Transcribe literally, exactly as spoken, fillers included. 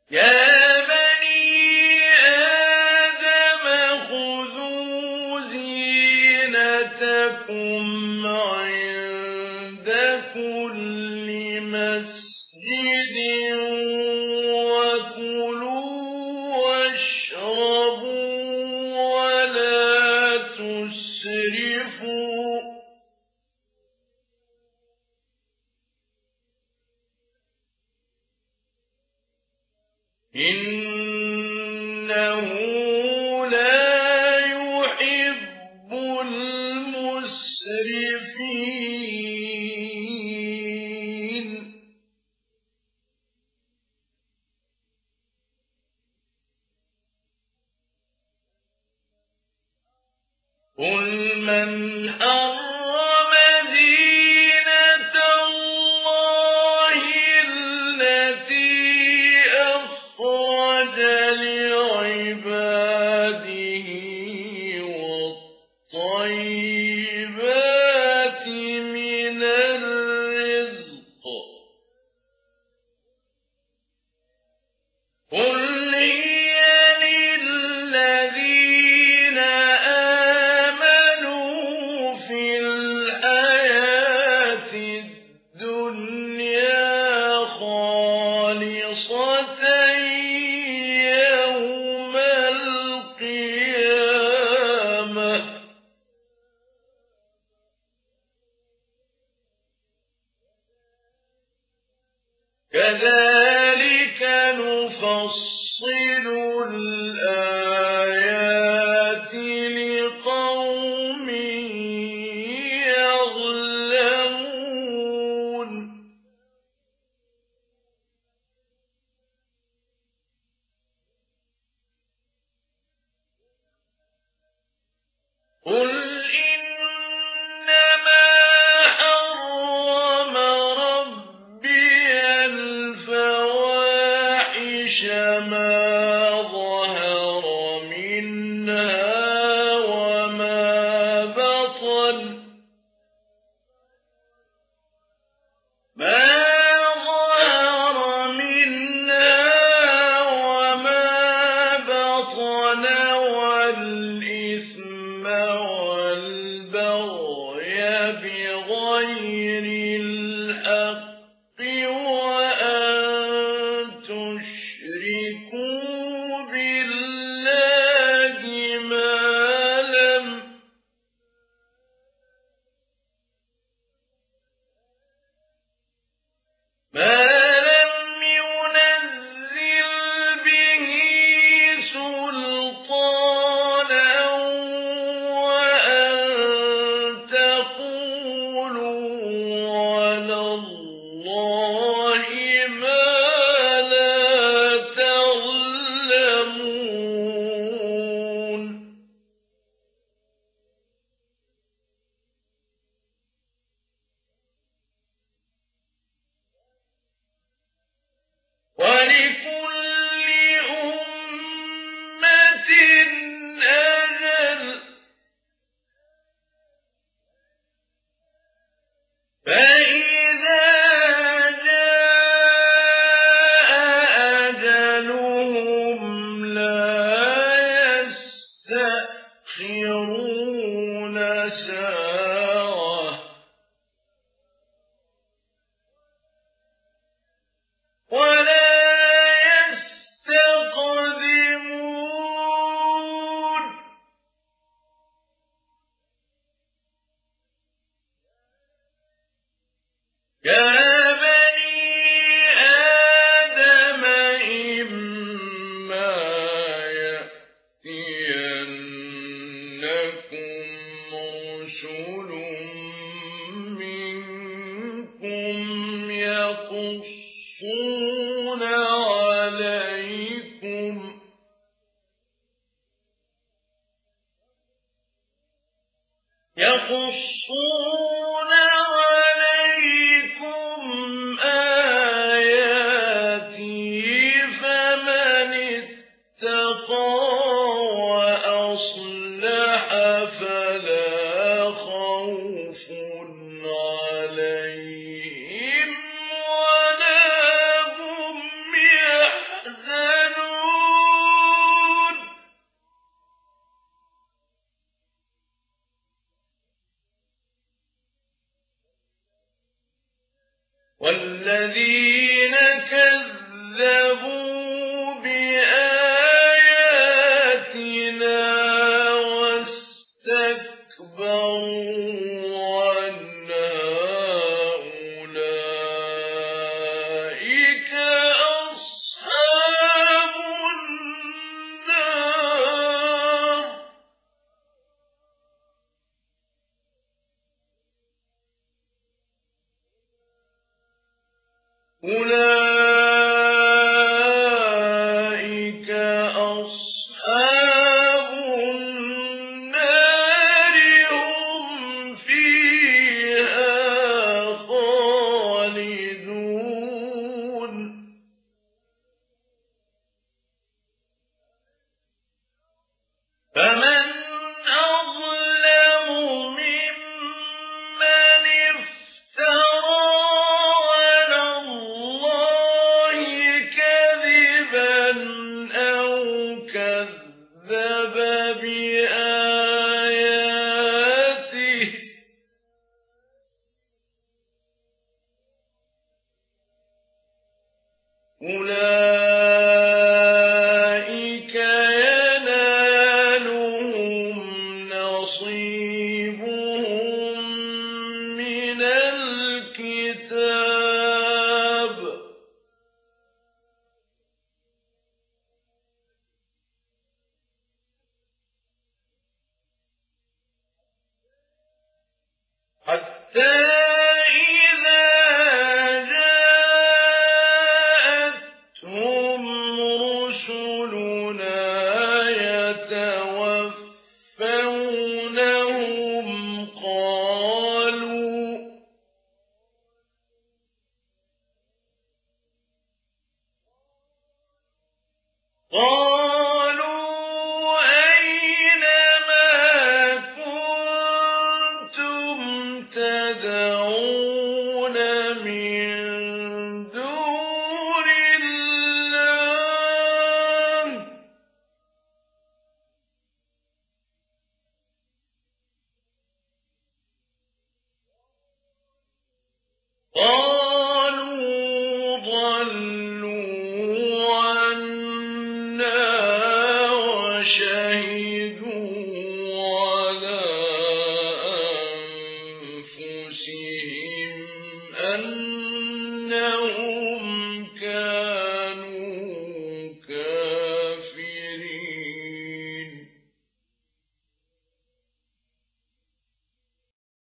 يا بني آدم خذوا زينتكم عند كل مسجد وكلوا واشربوا ولا تسرفوا إنه لا يحب المسرفين. قل من حرم زينة الله التي أخرج لعباده والطيبات من الرزق قل هي للذين آمنوا في الحياة الدنيا خالصة يوم القيامة كذلك نفصل الآيات لقوم يعلمون. قل إنما حرم ربي الفواحش ما ظهر منها وما بطن ما ظهر منها وما بطن والإثم والبغي بغير الحق وأن تشركوا بالله ما لم ما لم ينزل به سلطانا وأن تقولوا على الله ما لا تعلمون. ولكل أمة أجل فإذا جاء أجلهم لا يستأخرون ساعة ولا يستقدمون. يا بني آدم إما يأتينكم رسل منكم يقصون عليكم يقصون عليكم آياتي فمن اتقى وأصلح فلا خوف عليهم ولا هم يحزنون. والذين كذبوا بآياتنا واستكبروا عنها أولئك أصحاب النار. أولئك أصحاب النار هم فيها خالدون. فمن أظلم ممن افترى على الله كذبا أو كذب بآياته أولئك ينالهم نصيبهم من الكتاب حتى إذا جاءتهم رسلنا يتوفونهم قالوا قالوا أين ما كنتم تدعون من دون الله قالوا ضلوا عنا وشهدوا على أنفسهم أنهم